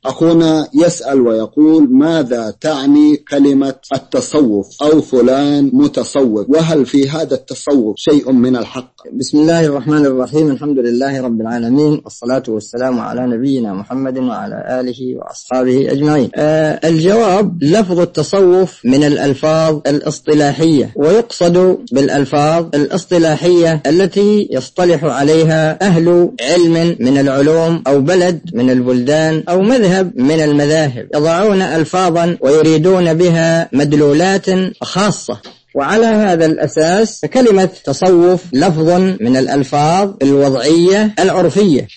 أخونا يسأل ويقول: ماذا تعني كلمة التصوف أو فلان متصوف، وهل في هذا التصوف شيء من الحق؟ بسم الله الرحمن الرحيم. الحمد لله رب العالمين، والصلاة والسلام على نبينا محمد وعلى آله وأصحابه أجمعين. الجواب: لفظ التصوف من الألفاظ الاصطلاحية، ويقصد بالألفاظ الاصطلاحية التي يصطلح عليها أهل علم من العلوم أو بلد من البلدان أو مذهب من المذاهب، يضعون ألفاظا ويريدون بها مدلولات خاصة، وعلى هذا الأساس فكلمة تصوف لفظ من الألفاظ الوضعية العرفية،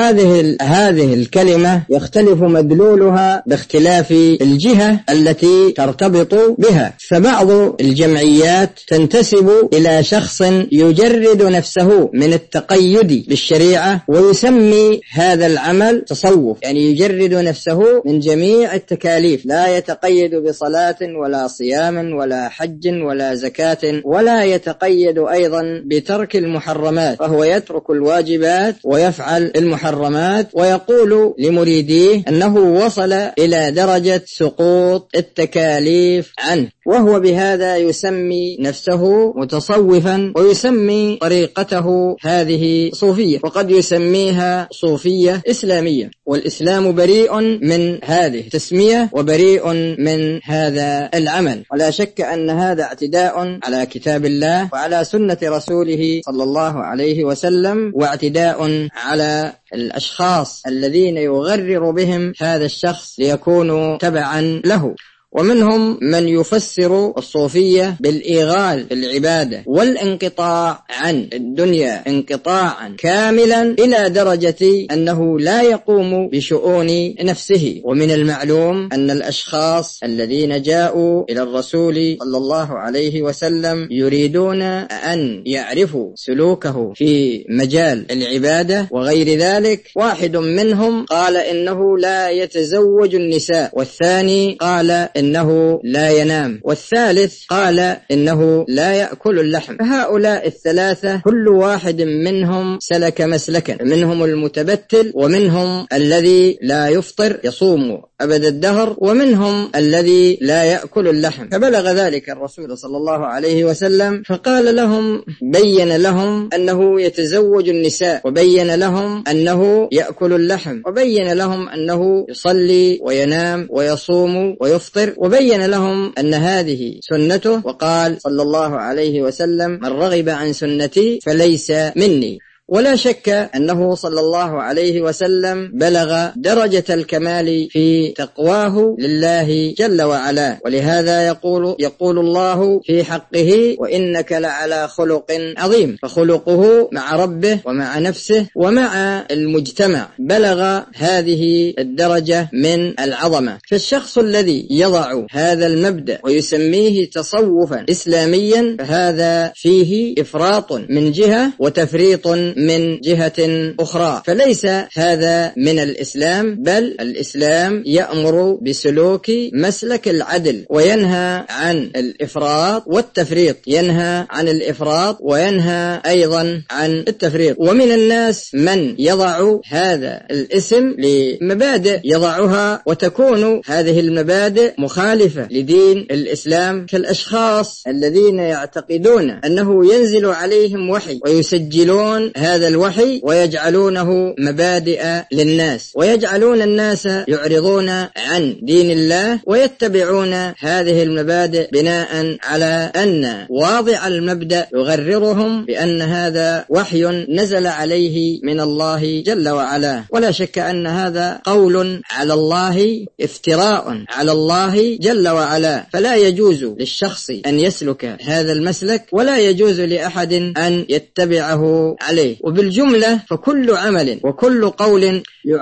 وهذه الكلمة يختلف مدلولها باختلاف الجهة التي ترتبط بها. فبعض الجمعيات تنتسب إلى شخص يجرد نفسه من التقيد بالشريعة ويسمي هذا العمل تصوف، يعني يجرد نفسه من جميع التكاليف، لا يتقيد بصلاة ولا صيام ولا حج ولا زكاة، ولا يتقيد أيضا بترك المحرمات، فهو يترك الواجبات ويفعل المحرمات، ويقول لمريديه أنه وصل إلى درجة سقوط التكاليف عنه، وهو بهذا يسمي نفسه متصوفا، ويسمي طريقته هذه صوفية، وقد يسميها صوفية إسلامية، والإسلام بريء من هذه التسمية وبريء من هذا العمل. ولا شك أن هذا اعتداء على كتاب الله وعلى سنة رسوله صلى الله عليه وسلم، واعتداء على الأشخاص الذين يغرر بهم هذا الشخص ليكونوا تبعا له. ومنهم من يفسر الصوفية بالإيغال في العبادة والانقطاع عن الدنيا انقطاعا كاملا إلى درجة أنه لا يقوم بشؤون نفسه. ومن المعلوم أن الأشخاص الذين جاءوا إلى الرسول صلى الله عليه وسلم يريدون أن يعرفوا سلوكه في مجال العبادة وغير ذلك، واحد منهم قال إنه لا يتزوج النساء، والثاني قال إنه لا ينام، والثالث قال إنه لا يأكل اللحم. فهؤلاء الثلاثة كل واحد منهم سلك مسلكا، منهم المتبتل، ومنهم الذي لا يفطر يصوم أبد الدهر، ومنهم الذي لا يأكل اللحم. فبلغ ذلك الرسول صلى الله عليه وسلم فقال لهم، بين لهم أنه يتزوج النساء، وبين لهم أنه يأكل اللحم، وبين لهم أنه يصلي وينام ويصوم ويفطر، وبين لهم أن هذه سنته، وقال صلى الله عليه وسلم: من رغب عن سنتي فليس مني. ولا شك أنه صلى الله عليه وسلم بلغ درجة الكمال في تقواه لله جل وعلا، ولهذا يقول الله في حقه: وإنك لعلى خلق عظيم. فخلقه مع ربه ومع نفسه ومع المجتمع بلغ هذه الدرجة من العظمة. فالشخص الذي يضع هذا المبدأ ويسميه تصوفا إسلاميا فهذا فيه إفراط من جهة وتفريط من جهة أخرى، فليس هذا من الإسلام، بل الإسلام يأمر بسلوك مسلك العدل وينهى عن الإفراط والتفريط، ينهى عن الإفراط وينهى أيضا عن التفريط. ومن الناس من يضع هذا الاسم لمبادئ يضعها وتكون هذه المبادئ مخالفة لدين الإسلام، كالأشخاص الذين يعتقدون أنه ينزل عليهم وحي ويسجلون هذا الوحي ويجعلونه مبادئ للناس، ويجعلون الناس يعرضون عن دين الله ويتبعون هذه المبادئ بناء على أن واضع المبدأ يغررهم بأن هذا وحي نزل عليه من الله جل وعلا. ولا شك أن هذا قول على الله، افتراء على الله جل وعلا، فلا يجوز للشخص أن يسلك هذا المسلك، ولا يجوز لأحد أن يتبعه عليه. وبالجملة فكل عمل وكل قول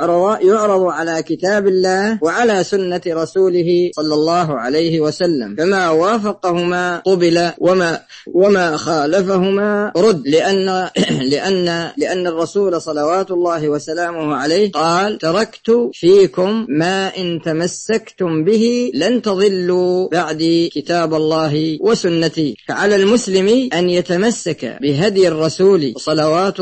يعرض على كتاب الله وعلى سنة رسوله صلى الله عليه وسلم، فما وافقهما قبل وما خالفهما رد، لأن الرسول صلوات الله وسلامه عليه قال: تركت فيكم ما إن تمسكتم به لن تضلوا بعدي كتاب الله وسنتي. فعلى المسلم أن يتمسك بهدي الرسول صلوات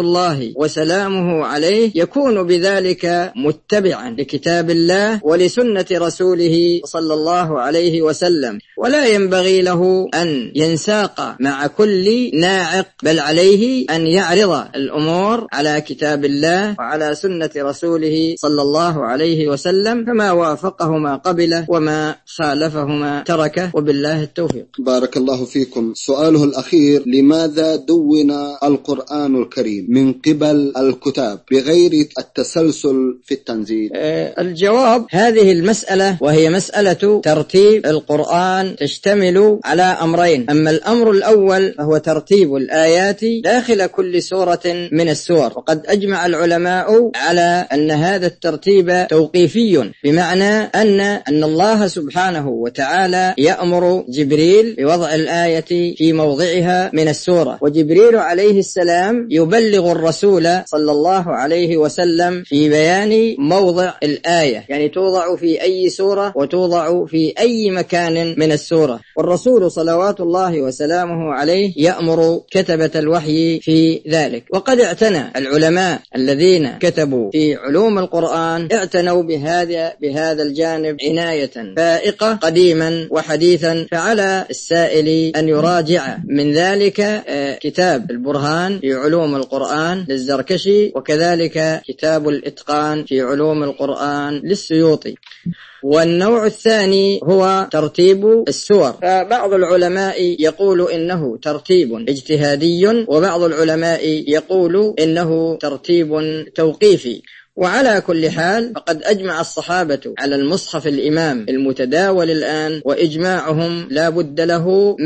الله وسلامه عليه يكون بذلك متبعا لكتاب الله ولسنة رسوله صلى الله عليه وسلم، ولا ينبغي له أن ينساق مع كل ناعق، بل عليه أن يعرض الأمور على كتاب الله وعلى سنة رسوله صلى الله عليه وسلم، فما وافقهما قبله وما خالفهما تركه، وبالله التوفيق. بارك الله فيكم. سؤاله الأخير: لماذا دون القرآن الكريم من قبل الكتاب بغير التسلسل في التنزيل؟ الجواب: هذه المسألة وهي مسألة ترتيب القرآن تشتمل على أمرين. أما الأمر الأول فهو ترتيب الآيات داخل كل سورة من السور، وقد أجمع العلماء على أن هذا الترتيب توقيفي، بمعنى أن الله سبحانه وتعالى يأمر جبريل بوضع الآية في موضعها من السورة، وجبريل عليه السلام يبلغ الرسول صلى الله عليه وسلم في بيان موضع الآية، يعني توضع في أي سورة وتوضع في أي مكان من السورة، والرسول صلوات الله وسلامه عليه يأمر كتبة الوحي في ذلك. وقد اعتنى العلماء الذين كتبوا في علوم القرآن اعتنوا بهذا الجانب عناية فائقة قديما وحديثا، فعلى السائل أن يراجع من ذلك كتاب البرهان في علوم القرآن للزركشي، وكذلك كتاب الإتقان في علوم القرآن للسيوطي. والنوع الثاني هو ترتيب السور، فبعض العلماء يقول إنه ترتيب اجتهادي، وبعض العلماء يقول إنه ترتيب توقيفي. وعلى كل حال فقد أجمع الصحابة على المصحف الإمام المتداول الآن، وإجماعهم لا بد له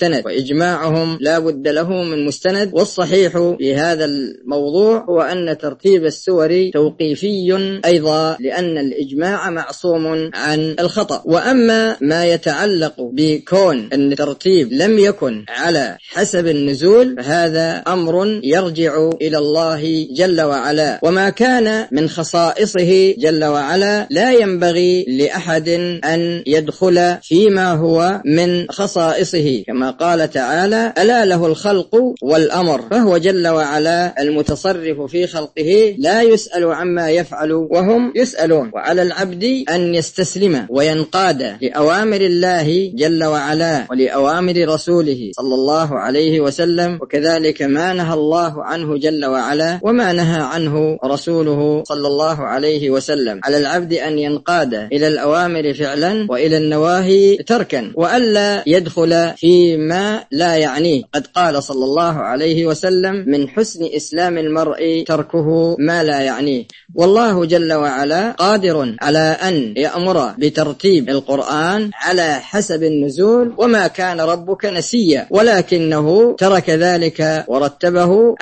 من مستند، والصحيح في هذا الموضوع هو أن ترتيب السور توقيفي أيضا، لأن الإجماع معصوم عن الخطأ. وأما ما يتعلق بكون أن الترتيب لم يكن على حسب النزول فهذا أمر يرجع إلى الله جل وعلا، وما كان من خصائصه جل وعلا لا ينبغي لأحد أن يدخل فيما هو من خصائصه، كما قال تعالى: ألا له الخلق والأمر، فهو جل وعلا المتصرف في خلقه لا يسأل عما يفعل وهم يسألون، وعلى العبد أن يستسلم وينقاد لأوامر الله جل وعلا ولأوامر رسوله صلى الله عليه وسلم، وكذلك ما نهى الله عنه جل وعلا وما نهى عنه رسوله صلى الله عليه وسلم. على العبد أن ينقاد إلى الأوامر فعلا وإلى النواهي تركا، وألا يدخل فيما لا يعنيه. قد قال صلى الله عليه وسلم: من حسن إسلام المرء تركه ما لا يعنيه. والله جل وعلا قادر على أن يأمر بترتيب القرآن على حسب النزول، وما كان ربك نسيا، ولكنه ترك ذلك ورتبه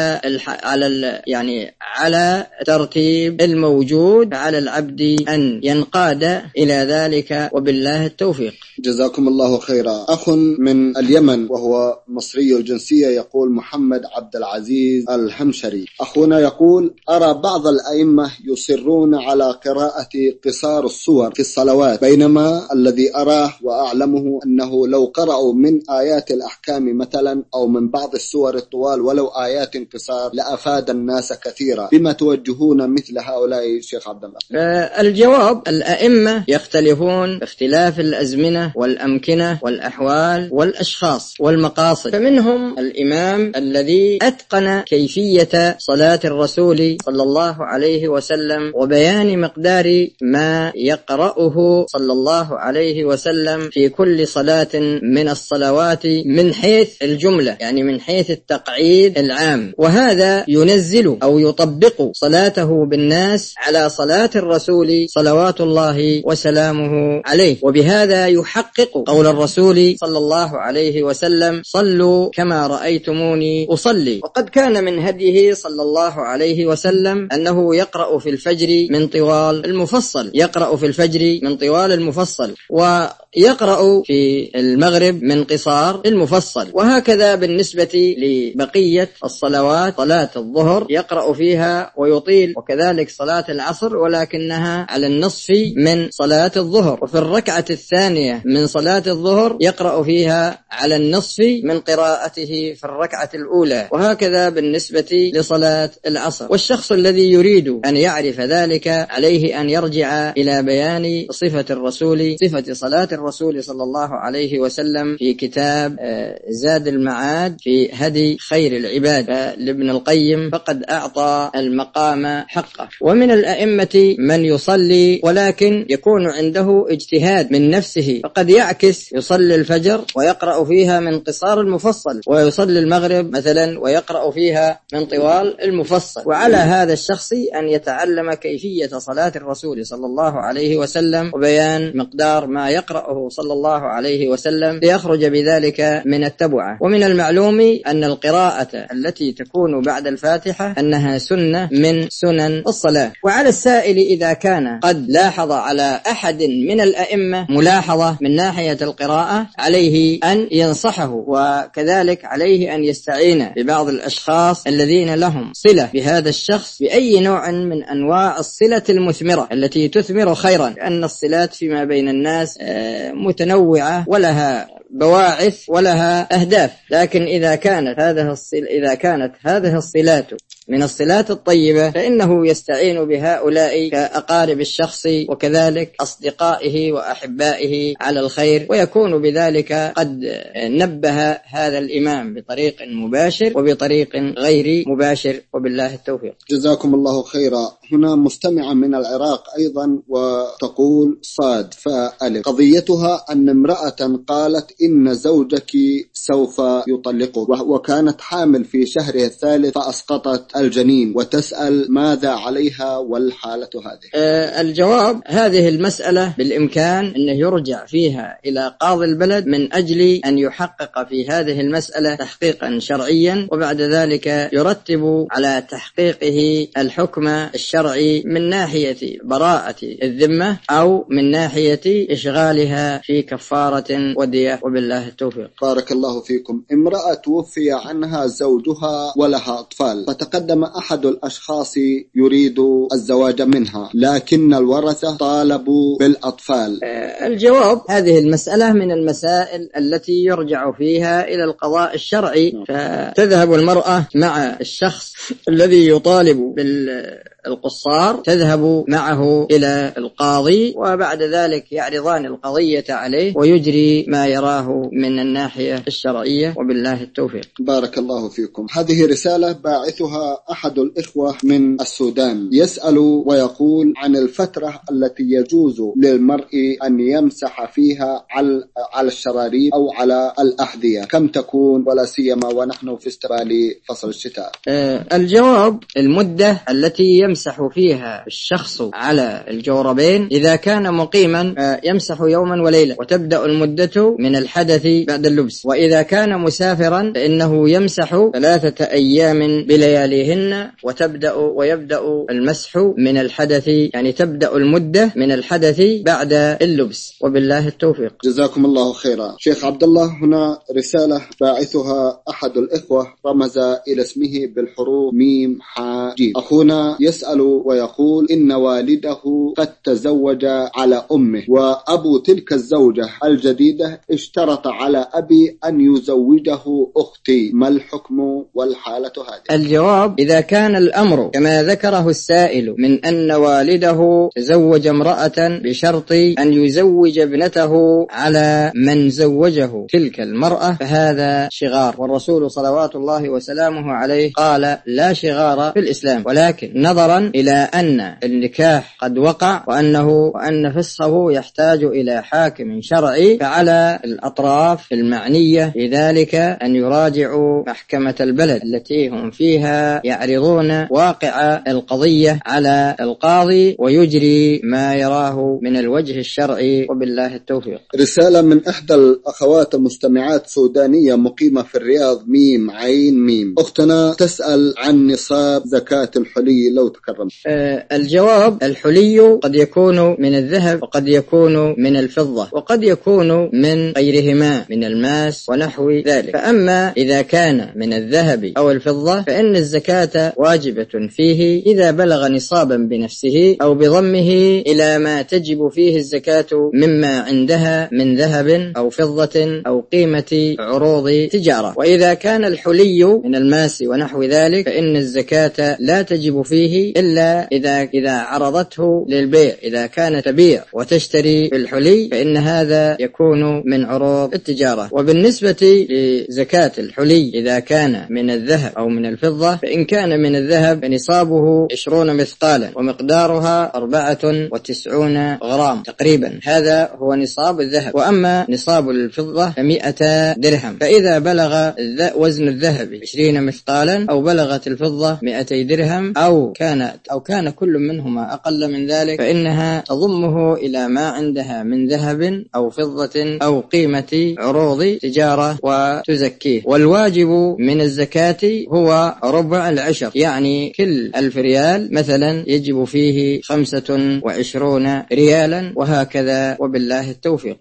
على ترتيب الموجود، على العبد أن ينقاد إلى ذلك، وبالله التوفيق. جزاكم الله خيرا. أخ من اليمن وهو مصري الجنسية يقول: محمد عبد العزيز الحمشري. أخونا يقول: أرى بعض الأئمة يصرون على قراءة قصار السور في الصلوات، بينما الذي أراه وأعلمه أنه لو قرأوا من آيات الأحكام مثلا أو من بعض السور الطوال ولو آيات قصار لأفاد الناس كثيرا، بما توجهون مثل هؤلاء شيخ عبد الله؟ الجواب: الأئمة يختلفون باختلاف الأزمنة والأمكنة والأحوال والأشخاص والمقاصد، فمنهم الإمام الذي أتقن كيفية صلاة الرسول صلى الله عليه وسلم وبيان مقدار ما يقرأه صلى الله عليه وسلم في كل صلاة من الصلوات من حيث الجملة، يعني من حيث التقعيد العام، وهذا ينزل أو يطبق صلاته بالناس على صلاة الرسول صلوات الله وسلامه عليه، وبهذا يحقق قول الرسول صلى الله عليه وسلم: صلوا كما رأيتموني أصلي. وقد كان من هديه صلى الله عليه وسلم أنه يقرأ في الفجر من طوال المفصل، يقرأ في المغرب من قصار المفصل. وهكذا بالنسبة لبقية الصلوات، صلاة الظهر يقرأ فيها ويطيل، وكذلك صلاة العصر ولكنها على النصف من صلاة الظهر. وفي الركعة الثانية من صلاة الظهر يقرأ فيها على النصف من قراءته في الركعة الأولى. وهكذا بالنسبة لصلاة العصر. والشخص الذي يريد أن يعرف ذلك عليه أن يرجع إلى بيان صفة الرسول، صفة صلاة الرسول صلى الله عليه وسلم في كتاب زاد المعاد في هدي خير العباد لابن القيم، فقد أعطى المقام حقه. ومن الأئمة من يصلي ولكن يكون عنده اجتهاد من نفسه، فقد يعكس يصلي الفجر ويقرأ فيها من قصار المفصل، ويصلي المغرب مثلا ويقرأ فيها من طوال المفصل. وعلى هذا الشخص أن يتعلم كيفية صلاة الرسول صلى الله عليه وسلم وبيان مقدار ما يقرأه صلى الله عليه وسلم ليخرج بذلك من التبعة. ومن المعلوم أن القراءة التي تكون بعد الفاتحة أنها سنة من سنن الصلاة. وعلى السائل إذا كان قد لاحظ على أحد من الأئمة ملاحظة من ناحية القراءة عليه أن ينصحه، وكذلك عليه أن يستعين ببعض الأشخاص الذين لهم صلة بهذا الشخص بأي نوع من أنواع الصلة المثمرة التي تثمر خيرا، لأن الصلات فيما بين الناس متنوعة ولها بواعث ولها أهداف. لكن إذا كانت هذه الصلات من الصلات الطيبة فإنه يستعين بهؤلاء كأقارب الشخص وكذلك أصدقائه وأحبائه على الخير، ويكون بذلك قد نبه هذا الإمام بطريق مباشر وبطريق غير مباشر، وبالله التوفيق. جزاكم الله خيرا. هنا مستمعة من العراق أيضا وتقول صاد فألف، قضيتها أن امرأة قالت إن زوجك سوف يطلقك، وكانت حامل في شهرها الثالث فأسقطت الجنين، وتسأل ماذا عليها والحالة هذه؟ الجواب: هذه المسألة بالإمكان أن يرجع فيها إلى قاضي البلد من أجل أن يحقق في هذه المسألة تحقيقا شرعيا، وبعد ذلك يرتب على تحقيقه الحكم الشرعي من ناحية براءة الذمة أو من ناحية إشغالها في كفارة ودية، وبالله التوفيق. بارك الله فيكم. امرأة توفي عنها زوجها ولها أطفال، فتقدم أحد الأشخاص يريد الزواج منها، لكن الورثة طالبوا بالأطفال. الجواب: هذه المسألة من المسائل التي يرجع فيها إلى القضاء الشرعي، فتذهب المرأة مع الشخص الذي يطالب بالقصار، تذهب معه إلى القاضي، وبعد ذلك يعرضان القضية عليه ويجري ما يراه من الناحية الشرعية، وبالله التوفيق. بارك الله فيكم. هذه رسالة باعثها أحد الإخوة من السودان، يسأل ويقول عن الفترة التي يجوز للمرء أن يمسح فيها على الشراريب أو على الأحذية، كم تكون، ولا سيما ونحن في استقبال فصل الشتاء؟ الجواب: المدة التي يمسح فيها الشخص على الجوربين إذا كان مقيما يمسح يوما وليلة، وتبدأ المدة من الحدث بعد اللبس. وإذا كان مسافرا فإنه يمسح 3 أيام بلياليهن، ويبدأ المسح من الحدث، يعني تبدأ المدة من الحدث بعد اللبس، وبالله التوفيق. جزاكم الله خيرا. شيخ عبد الله، هنا رسالة باعثها أحد الإخوة رمز إلى اسمه بالحروف ميم حاء جيم. أخونا يسأل ويقول إن والده قد تزوج على أمه، وأبو تلك الزوجة الجديدة اشترط على أبي أن يزوجه أختي، ما الحكم والحالة هذه؟ الجواب: إذا كان الأمر كما ذكره السائل من أن والده تزوج امرأة بشرط أن يزوج ابنته على من زوجه تلك المرأة فهذا شغار، والرسول صلوات الله وسلامه عليه قال: لا شغار في الإسلام. ولكن نظرا إلى أن النكاح قد وقع وأن فسخه يحتاج إلى حاكم شرعي، فعلى الأطراف المعنية في ذلك أن يراجعوا محكمة البلد التي هم فيها، يعرضون واقع القضية على القاضي ويجري ما يراه من الوجه الشرعي، وبالله التوفيق. رسالة من إحدى الأخوات المستمعات سودانية مقيمة في الرياض، ميم عين ميم. أختنا تسأل عن نصاب زكاة الحلي، لو وتكرم. الجواب: الحلي قد يكون من الذهب وقد يكون من الفضة وقد يكون من غيرهما من الماس ونحو ذلك. فأما إذا كان من الذهب أو الفضة فإن الزكاة واجبة فيه إذا بلغ نصابا بنفسه أو بضمه إلى ما تجب فيه الزكاة مما عندها من ذهب أو فضة أو قيمة عروض تجارة. وإذا كان الحلي من الماس ونحو ذلك فإن الزكاة لا تجب فيه إلا إذا عرضته للبيع. إذا كانت تبيع وتشتري بالحلي فإن هذا يكون من عروض التجارة. وبالنسبة لزكاة الحلي إذا كان من الذهب أو من الفضة فإن كان من الذهب فنصابه 20 مثقالا ومقدارها 94 غرام تقريبا، هذا هو نصاب الذهب. وأما نصاب الفضة ف100 درهم. فإذا بلغ وزن الذهب 20 مثقالا أو بلغت الفضة 200 درهم أو كان كل منهما أقل من ذلك فإنها تضمه إلى ما عندها من ذهب أو فضة أو قيمة عروض تجارة وتزكيه. والواجب من الزكاة هو ربع العشر، يعني كل 1000 ريال مثلا يجب فيه 25 ريالا، وهكذا، وبالله التوفيق.